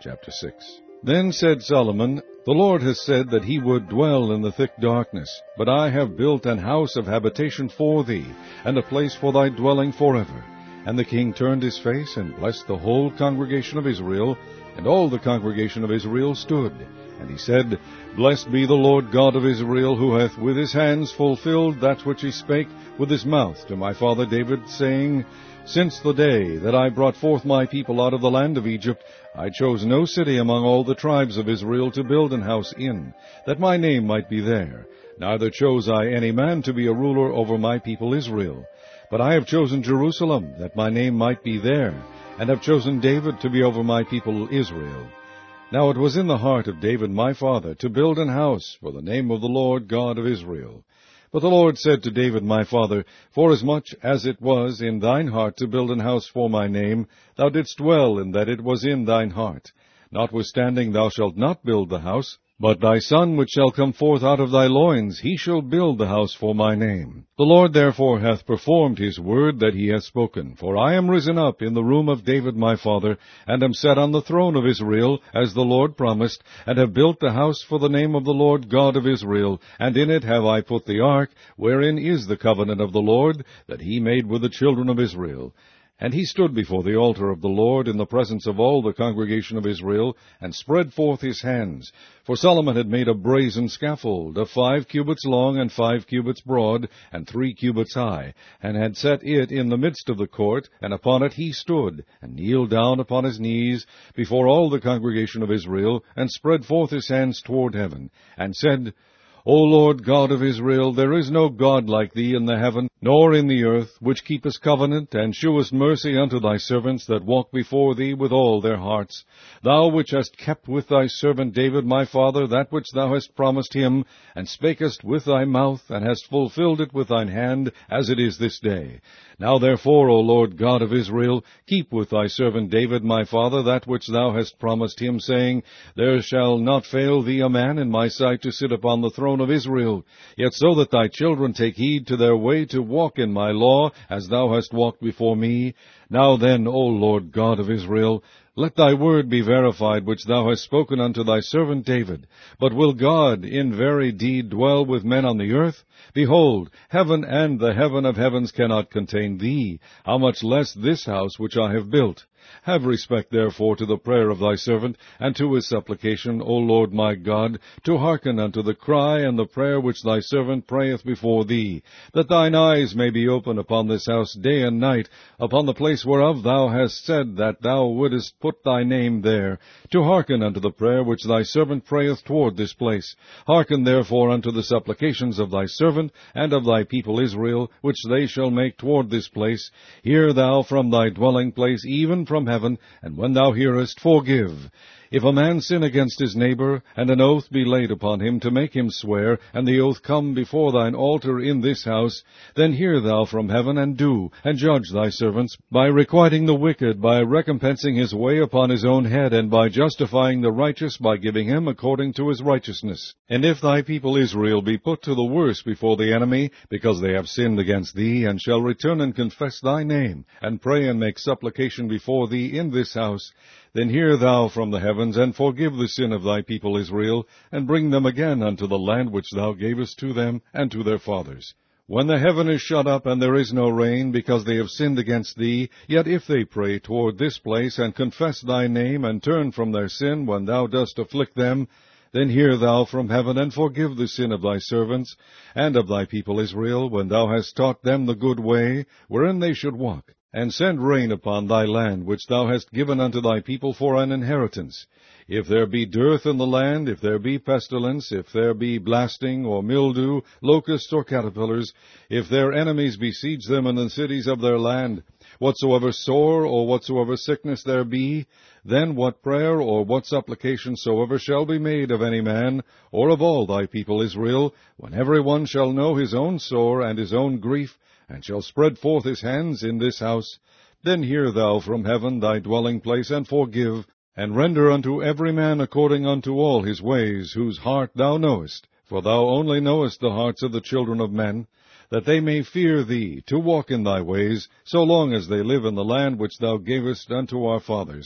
Chapter 6. Then said Solomon, The Lord has said that he would dwell in the thick darkness, but I have built an house of habitation for thee, and a place for thy dwelling forever. And the king turned his face, and blessed the whole congregation of Israel, and all the congregation of Israel stood. And he said, Blessed be the Lord God of Israel, who hath with his hands fulfilled that which he spake with his mouth to my father David, saying, Since the day that I brought forth my people out of the land of Egypt, I chose no city among all the tribes of Israel to build an house in, that my name might be there. Neither chose I any man to be a ruler over my people Israel. But I have chosen Jerusalem, that my name might be there, and have chosen David to be over my people Israel. Now it was in the heart of David my father to build an house for the name of the Lord God of Israel. But the Lord said to David my father, Forasmuch as it was in thine heart to build an house for my name, thou didst well in that it was in thine heart. Notwithstanding thou shalt not build the house, but thy son which shall come forth out of thy loins, he shall build the house for my name. The Lord therefore hath performed his word that he hath spoken. For I am risen up in the room of David my father, and am set on the throne of Israel, as the Lord promised, and have built the house for the name of the Lord God of Israel, and in it have I put the ark, wherein is the covenant of the Lord, that he made with the children of Israel. And he stood before the altar of the Lord in the presence of all the congregation of Israel, and spread forth his hands. For Solomon had made a brazen scaffold, of 5 cubits long, and 5 cubits broad, and 3 cubits high, and had set it in the midst of the court, and upon it he stood, and kneeled down upon his knees before all the congregation of Israel, and spread forth his hands toward heaven, and said, O Lord God of Israel, there is no God like thee in the heaven, nor in the earth, which keepest covenant, and shewest mercy unto thy servants that walk before thee with all their hearts. Thou which hast kept with thy servant David my father that which thou hast promised him, and spakest with thy mouth, and hast fulfilled it with thine hand, as it is this day. Now therefore, O Lord God of Israel, keep with thy servant David my father that which thou hast promised him, saying, There shall not fail thee a man in my sight to sit upon the throne of Israel. Yet so that thy children take heed to their way to walk in my law, as thou hast walked before me. Now then, O Lord God of Israel, let thy word be verified, which thou hast spoken unto thy servant David. But will God in very deed dwell with men on the earth? Behold, heaven and the heaven of heavens cannot contain thee, how much less this house which I have built? Have respect therefore to the prayer of thy servant, and to his supplication, O Lord my God, to hearken unto the cry and the prayer which thy servant prayeth before thee, that thine eyes may be open upon this house day and night, upon the place whereof thou hast said that thou wouldest put thy name there, to hearken unto the prayer which thy servant prayeth toward this place. Hearken therefore unto the supplications of thy servant and of thy people Israel, which they shall make toward this place. Hear thou from thy dwelling place, even from heaven, and when thou hearest, forgive. If a man sin against his neighbor, and an oath be laid upon him to make him swear, and the oath come before thine altar in this house, then hear thou from heaven, and do, and judge thy servants, by requiting the wicked, by recompensing his way upon his own head, and by justifying the righteous, by giving him according to his righteousness. And if thy people Israel be put to the worse before the enemy, because they have sinned against thee, and shall return and confess thy name, and pray and make supplication before thee in this house, then hear thou from the heavens, and forgive the sin of thy people Israel, and bring them again unto the land which thou gavest to them and to their fathers. When the heaven is shut up, and there is no rain, because they have sinned against thee, yet if they pray toward this place, and confess thy name, and turn from their sin when thou dost afflict them, then hear thou from heaven, and forgive the sin of thy servants, and of thy people Israel, when thou hast taught them the good way, wherein they should walk. And send rain upon thy land, which thou hast given unto thy people for an inheritance. If there be dearth in the land, if there be pestilence, if there be blasting, or mildew, locusts, or caterpillars, if their enemies besiege them in the cities of their land, whatsoever sore or whatsoever sickness there be, then what prayer or what supplication soever shall be made of any man, or of all thy people Israel, when every one shall know his own sore and his own grief, and shall spread forth his hands in this house, then hear thou from heaven thy dwelling place, and forgive, and render unto every man according unto all his ways, whose heart thou knowest, for thou only knowest the hearts of the children of men, that they may fear thee, to walk in thy ways, so long as they live in the land which thou gavest unto our fathers.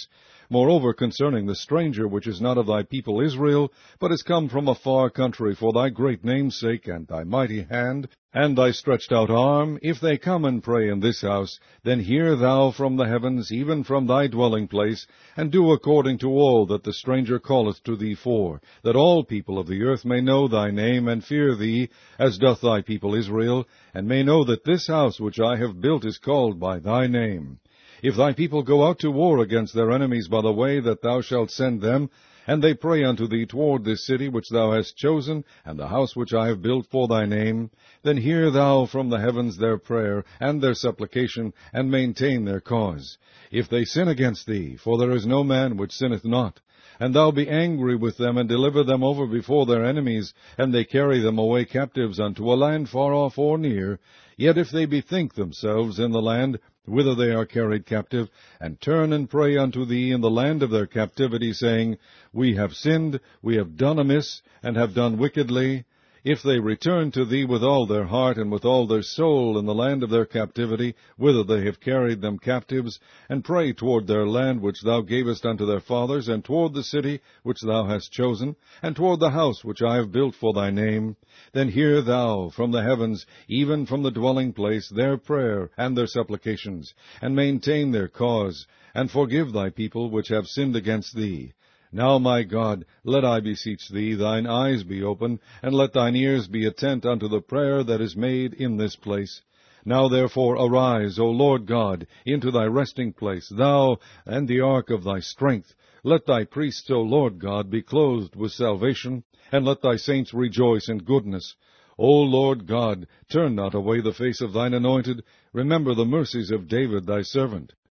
Moreover, concerning the stranger which is not of thy people Israel, but is come from a far country for thy great name's sake, and thy mighty hand, and thy stretched out arm, if they come and pray in this house, then hear thou from the heavens, even from thy dwelling place, and do according to all that the stranger calleth to thee for, that all people of the earth may know thy name, and fear thee, as doth thy people Israel, and may know that this house which I have built is called by thy name. If thy people go out to war against their enemies by the way that thou shalt send them, and they pray unto thee toward this city which thou hast chosen, and the house which I have built for thy name, then hear thou from the heavens their prayer and their supplication, and maintain their cause. If they sin against thee, for there is no man which sinneth not, and thou be angry with them, and deliver them over before their enemies, and they carry them away captives unto a land far off or near, yet if they bethink themselves in the land whither they are carried captive, and turn and pray unto thee in the land of their captivity, saying, We have sinned, we have done amiss, and have done wickedly, if they return to thee with all their heart and with all their soul in the land of their captivity, whither they have carried them captives, and pray toward their land which thou gavest unto their fathers, and toward the city which thou hast chosen, and toward the house which I have built for thy name, then hear thou from the heavens, even from the dwelling place, their prayer and their supplications, and maintain their cause, and forgive thy people which have sinned against thee. Now, my God, let, I beseech thee, thine eyes be open, and let thine ears be attent unto the prayer that is made in this place. Now therefore arise, O Lord God, into thy resting place, thou and the ark of thy strength. Let thy priests, O Lord God, be clothed with salvation, and let thy saints rejoice in goodness. O Lord God, turn not away the face of thine anointed. Remember the mercies of David thy servant,